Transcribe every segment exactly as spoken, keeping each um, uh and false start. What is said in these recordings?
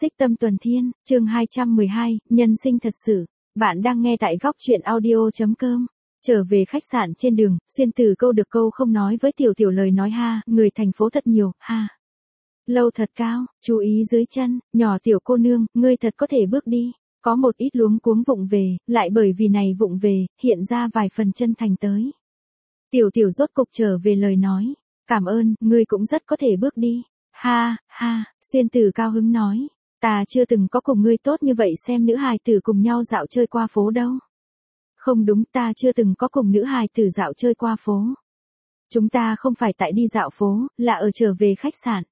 Xích Tâm Tuần Thiên, chương hai trăm mười hai, nhân sinh thật sự. Bạn đang nghe tại góc truyện audio.com. Trở về khách sạn trên đường, Xuyên từ câu được câu không nói với Tiểu Tiểu lời nói ha, người thành phố thật nhiều, ha. Lâu thật cao, chú ý dưới chân, nhỏ Tiểu cô nương, ngươi thật có thể bước đi. Có một ít luống cuống vụng về, lại bởi vì này vụng về, hiện ra vài phần chân thành tới. Tiểu Tiểu rốt cục trở về lời nói, cảm ơn, ngươi cũng rất có thể bước đi. Ha, ha, Xuyên Tử cao hứng nói, ta chưa từng có cùng ngươi tốt như vậy xem nữ hài tử cùng nhau dạo chơi qua phố đâu. Không đúng, ta chưa từng có cùng nữ hài tử dạo chơi qua phố. Chúng ta không phải tại đi dạo phố, là ở trở về khách sạn.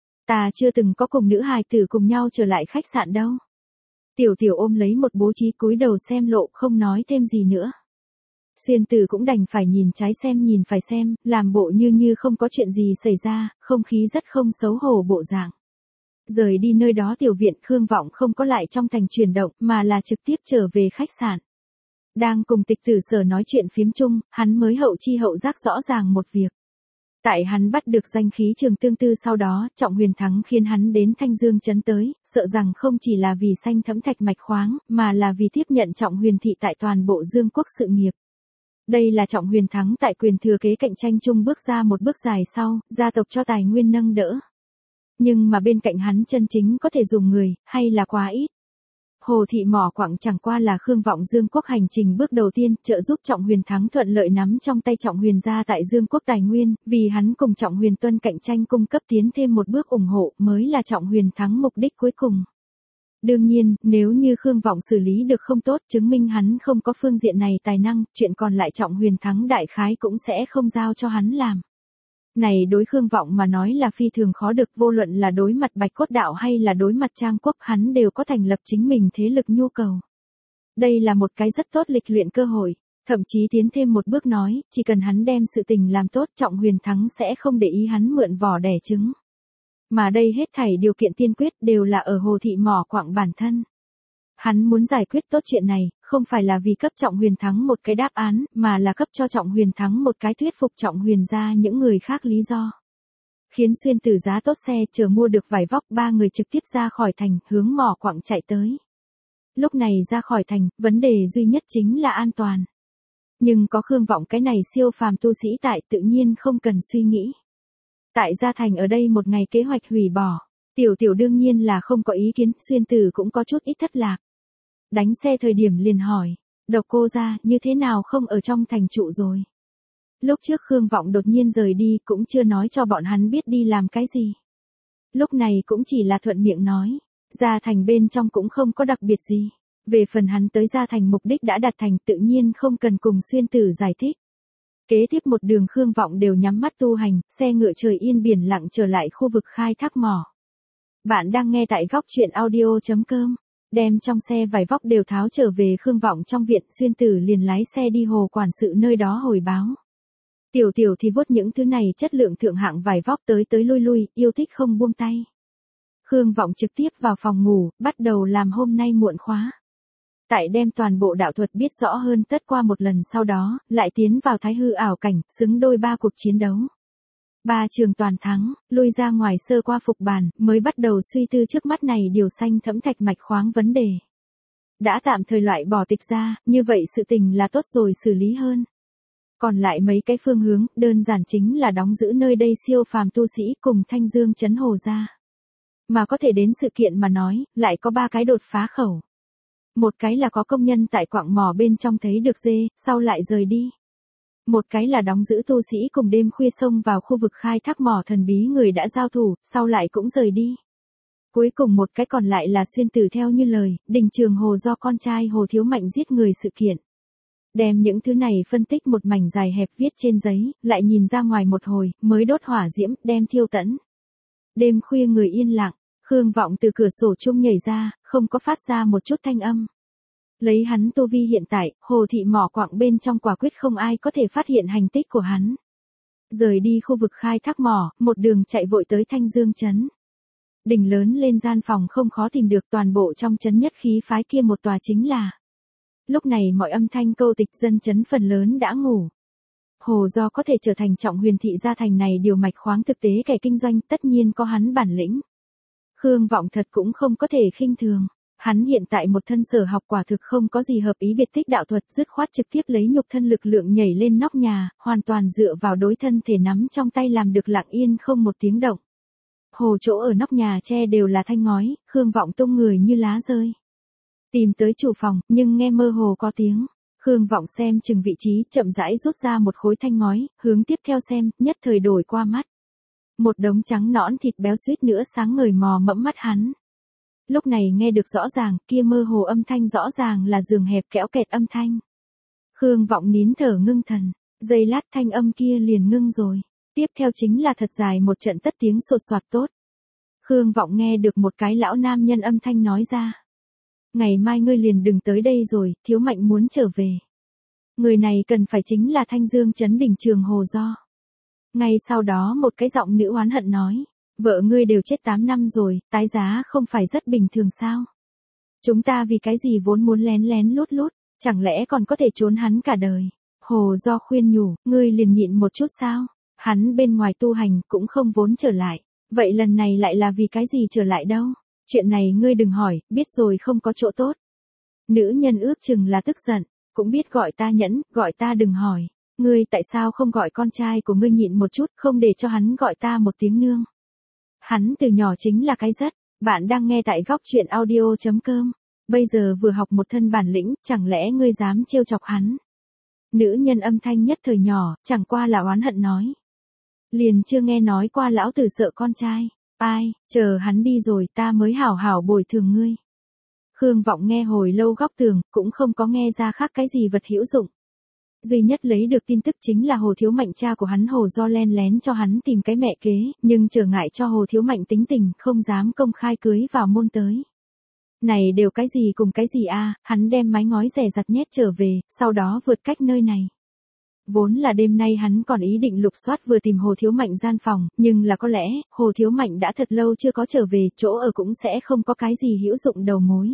Ta chưa từng có cùng nữ hài tử cùng nhau trở lại khách sạn đâu. Tiểu Tiểu ôm lấy một bố trí cúi đầu xem lộ không nói thêm gì nữa. Xuyên Tử cũng đành phải nhìn trái xem nhìn phải xem, làm bộ như như không có chuyện gì xảy ra, không khí rất không xấu hổ bộ dạng. Rời đi nơi đó tiểu viện Khương Vọng không có lại trong thành chuyển động mà là trực tiếp trở về khách sạn. Đang cùng Tịch Tử Sở nói chuyện phiếm chung, hắn mới hậu chi hậu giác rõ ràng một việc. Tại hắn bắt được danh khí Trường Tương Tư sau đó, Trọng Huyền Thắng khiến hắn đến Thanh Dương trấn tới, sợ rằng không chỉ là vì xanh thẫm thạch mạch khoáng, mà là vì tiếp nhận Trọng Huyền thị tại toàn bộ Dương quốc sự nghiệp. Đây là Trọng Huyền Thắng tại quyền thừa kế cạnh tranh chung bước ra một bước dài sau, gia tộc cho tài nguyên nâng đỡ. Nhưng mà bên cạnh hắn chân chính có thể dùng người, hay là quá ít. Hồ thị mỏ quặng chẳng qua là Khương Vọng Dương quốc hành trình bước đầu tiên, trợ giúp Trọng Huyền Thắng thuận lợi nắm trong tay Trọng Huyền gia tại Dương quốc tài nguyên, vì hắn cùng Trọng Huyền Tuân cạnh tranh cung cấp tiến thêm một bước ủng hộ mới là Trọng Huyền Thắng mục đích cuối cùng. Đương nhiên, nếu như Khương Vọng xử lý được không tốt, chứng minh hắn không có phương diện này tài năng, chuyện còn lại Trọng Huyền Thắng đại khái cũng sẽ không giao cho hắn làm. Này đối Khương Vọng mà nói là phi thường khó được, vô luận là đối mặt Bạch Cốt đạo hay là đối mặt Trang Quốc, hắn đều có thành lập chính mình thế lực nhu cầu. Đây là một cái rất tốt lịch luyện cơ hội, thậm chí tiến thêm một bước nói, chỉ cần hắn đem sự tình làm tốt, Trọng Huyền Thắng sẽ không để ý hắn mượn vỏ đẻ trứng. Mà đây hết thảy điều kiện tiên quyết đều là ở Hồ thị mỏ quặng bản thân. Hắn muốn giải quyết tốt chuyện này, không phải là vì cấp Trọng Huyền Thắng một cái đáp án, mà là cấp cho Trọng Huyền Thắng một cái thuyết phục Trọng Huyền gia những người khác lý do. Khiến Xuyên Tử giá tốt xe chờ mua được vải vóc, ba người trực tiếp ra khỏi thành, hướng mỏ quặng chạy tới. Lúc này ra khỏi thành, vấn đề duy nhất chính là an toàn. Nhưng có Khương Vọng cái này siêu phàm tu sĩ tại, tự nhiên không cần suy nghĩ. Tại gia thành ở đây một ngày kế hoạch hủy bỏ, Tiểu Tiểu đương nhiên là không có ý kiến, Xuyên Tử cũng có chút ít thất lạc. Đánh xe thời điểm liền hỏi, Độc cô gia như thế nào không ở trong thành trụ rồi. Lúc trước Khương Vọng đột nhiên rời đi cũng chưa nói cho bọn hắn biết đi làm cái gì. Lúc này cũng chỉ là thuận miệng nói, gia thành bên trong cũng không có đặc biệt gì. Về phần hắn tới gia thành mục đích đã đạt thành, tự nhiên không cần cùng Xuyên Tử giải thích. Kế tiếp một đường Khương Vọng đều nhắm mắt tu hành, xe ngựa trời yên biển lặng trở lại khu vực khai thác mỏ. Bạn đang nghe tại góc truyện audio.com. Đem trong xe vải vóc đều tháo trở về Khương Vọng trong viện, Xuyên Tử liền lái xe đi hồ quản sự nơi đó hồi báo. Tiểu Tiểu thì vuốt những thứ này chất lượng thượng hạng vải vóc tới tới lui lui, yêu thích không buông tay. Khương Vọng trực tiếp vào phòng ngủ, bắt đầu làm hôm nay muộn khóa. Tại đem toàn bộ đạo thuật biết rõ hơn tất qua một lần sau đó, lại tiến vào thái hư ảo cảnh, xứng đôi ba cuộc chiến đấu. Ba trường toàn thắng, lui ra ngoài sơ qua phục bàn, mới bắt đầu suy tư trước mắt này điều xanh thẫm thạch mạch khoáng vấn đề. Đã tạm thời loại bỏ tịch ra, như vậy sự tình là tốt rồi xử lý hơn. Còn lại mấy cái phương hướng, đơn giản chính là đóng giữ nơi đây siêu phàm tu sĩ cùng Thanh Dương trấn Hồ gia. Mà có thể đến sự kiện mà nói, lại có ba cái đột phá khẩu. Một cái là có công nhân tại quặng mỏ bên trong thấy được dê, sau lại rời đi. Một cái là đóng giữ tu sĩ cùng đêm khuya xông vào khu vực khai thác mỏ thần bí người đã giao thủ, sau lại cũng rời đi. Cuối cùng một cái còn lại là Xuyên Tử theo như lời, Đình Trường Hồ do con trai Hồ Thiếu Mạnh giết người sự kiện. Đem những thứ này phân tích một mảnh dài hẹp viết trên giấy, lại nhìn ra ngoài một hồi, mới đốt hỏa diễm, đem thiêu tẫn. Đêm khuya người yên lặng, Khương Vọng từ cửa sổ chung nhảy ra, không có phát ra một chút thanh âm. Lấy hắn tu vi hiện tại, Hồ thị mỏ quặng bên trong quả quyết không ai có thể phát hiện hành tích của hắn. Rời đi khu vực khai thác mỏ, một đường chạy vội tới Thanh Dương trấn. Đỉnh lớn lên gian phòng không khó tìm được, toàn bộ trong trấn nhất khí phái kia một tòa chính là. Lúc này mọi âm thanh câu tịch, dân trấn phần lớn đã ngủ. Hồ do có thể trở thành Trọng Huyền thị gia thành này điều mạch khoáng thực tế kẻ kinh doanh, tất nhiên có hắn bản lĩnh. Khương Vọng thật cũng không có thể khinh thường. Hắn hiện tại một thân sở học quả thực không có gì hợp ý biệt tích đạo thuật, dứt khoát trực tiếp lấy nhục thân lực lượng nhảy lên nóc nhà, hoàn toàn dựa vào đối thân thể nắm trong tay làm được lặng yên không một tiếng động. Hồ chỗ ở nóc nhà tre đều là thanh ngói, Khương Vọng tung người như lá rơi. Tìm tới chủ phòng, nhưng nghe mơ hồ có tiếng. Khương Vọng xem chừng vị trí, chậm rãi rút ra một khối thanh ngói, hướng tiếp theo xem, nhất thời đổi qua mắt. Một đống trắng nõn thịt béo suýt nữa sáng ngời mò mẫm mắt hắn. Lúc này nghe được rõ ràng, kia mơ hồ âm thanh rõ ràng là giường hẹp kéo kẹt âm thanh. Khương Vọng nín thở ngưng thần, giây lát thanh âm kia liền ngưng rồi. Tiếp theo chính là thật dài một trận tất tiếng sột soạt tốt. Khương Vọng nghe được một cái lão nam nhân âm thanh nói ra. Ngày mai ngươi liền đừng tới đây rồi, Thiếu Mạnh muốn trở về. Người này cần phải chính là Thanh Dương Trấn đỉnh Trường Hồ Do. Ngay sau đó một cái giọng nữ oán hận nói. Vợ ngươi đều chết tám năm rồi, tái giá không phải rất bình thường sao? Chúng ta vì cái gì vốn muốn lén lén lút lút, chẳng lẽ còn có thể trốn hắn cả đời? Hồ Do khuyên nhủ, ngươi liền nhịn một chút sao? Hắn bên ngoài tu hành cũng không vốn trở lại. Vậy lần này lại là vì cái gì trở lại đâu? Chuyện này ngươi đừng hỏi, biết rồi không có chỗ tốt. Nữ nhân ước chừng là tức giận, cũng biết gọi ta nhẫn, gọi ta đừng hỏi. Ngươi tại sao không gọi con trai của ngươi nhịn một chút, không để cho hắn gọi ta một tiếng nương? Hắn từ nhỏ chính là cái rất. Bạn đang nghe tại góc chuyện audio chấm com. Bây giờ vừa học một thân bản lĩnh, chẳng lẽ ngươi dám trêu chọc hắn? Nữ nhân âm thanh nhất thời nhỏ, chẳng qua là oán hận nói. Liền chưa nghe nói qua lão tử sợ con trai. Ai, chờ hắn đi rồi ta mới hảo hảo bồi thường ngươi. Khương Vọng nghe hồi lâu góc tường, cũng không có nghe ra khác cái gì vật hữu dụng. Duy nhất lấy được tin tức chính là Hồ Thiếu Mạnh cha của hắn Hồ Do len lén cho hắn tìm cái mẹ kế, nhưng trở ngại cho Hồ Thiếu Mạnh tính tình, không dám công khai cưới vào môn tới. Này đều cái gì cùng cái gì a? Hắn đem mái ngói rẻ rặt nhét trở về, sau đó vượt cách nơi này. Vốn là đêm nay hắn còn ý định lục soát vừa tìm Hồ Thiếu Mạnh gian phòng, nhưng là có lẽ, Hồ Thiếu Mạnh đã thật lâu chưa có trở về, chỗ ở cũng sẽ không có cái gì hữu dụng đầu mối.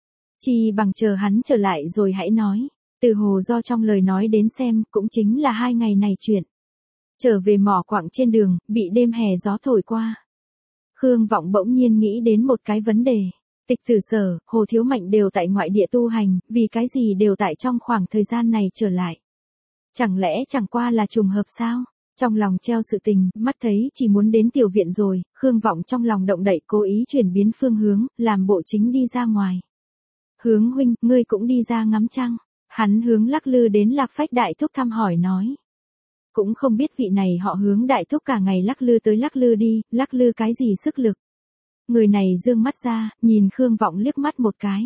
Chỉ bằng chờ hắn trở lại rồi hãy nói. Từ Hồ Do trong lời nói đến xem, cũng chính là hai ngày này chuyện. Trở về mỏ quặng trên đường, bị đêm hè gió thổi qua. Khương Vọng bỗng nhiên nghĩ đến một cái vấn đề. Tịch Tử Sở, Hồ Thiếu Mạnh đều tại ngoại địa tu hành, vì cái gì đều tại trong khoảng thời gian này trở lại. Chẳng lẽ chẳng qua là trùng hợp sao? Trong lòng treo sự tình, mắt thấy chỉ muốn đến tiểu viện rồi, Khương Vọng trong lòng động đậy cố ý chuyển biến phương hướng, làm bộ chính đi ra ngoài. Hướng huynh, ngươi cũng đi ra ngắm trăng. Hắn hướng Lắc Lư đến Lạc Phách đại thúc thăm hỏi nói. Cũng không biết vị này họ Hướng đại thúc cả ngày Lắc Lư tới Lắc Lư đi, Lắc Lư cái gì sức lực. Người này dương mắt ra, nhìn Khương Vọng liếc mắt một cái.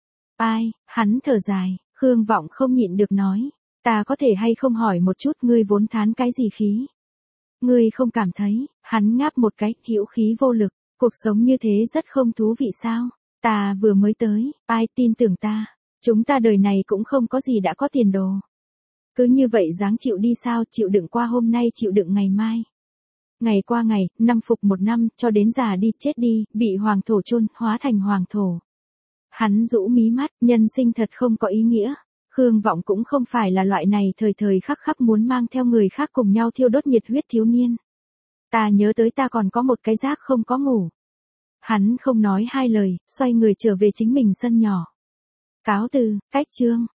Ai, hắn thở dài, Khương Vọng không nhịn được nói. Ta có thể hay không hỏi một chút ngươi vốn thán cái gì khí? Ngươi không cảm thấy, hắn ngáp một cái, hữu khí vô lực, cuộc sống như thế rất không thú vị sao? Ta vừa mới tới, ai tin tưởng ta? Chúng ta đời này cũng không có gì đã có tiền đồ. Cứ như vậy dáng chịu đi sao, chịu đựng qua hôm nay chịu đựng ngày mai. Ngày qua ngày, năm phục một năm, cho đến già đi chết đi, bị hoàng thổ chôn, hóa thành hoàng thổ. Hắn rũ mí mắt, nhân sinh thật không có ý nghĩa. Khương Vọng cũng không phải là loại này thời thời khắc khắc muốn mang theo người khác cùng nhau thiêu đốt nhiệt huyết thiếu niên. Ta nhớ tới ta còn có một cái giác không có ngủ. Hắn không nói hai lời, xoay người trở về chính mình sân nhỏ. Cáo từ, cách chương.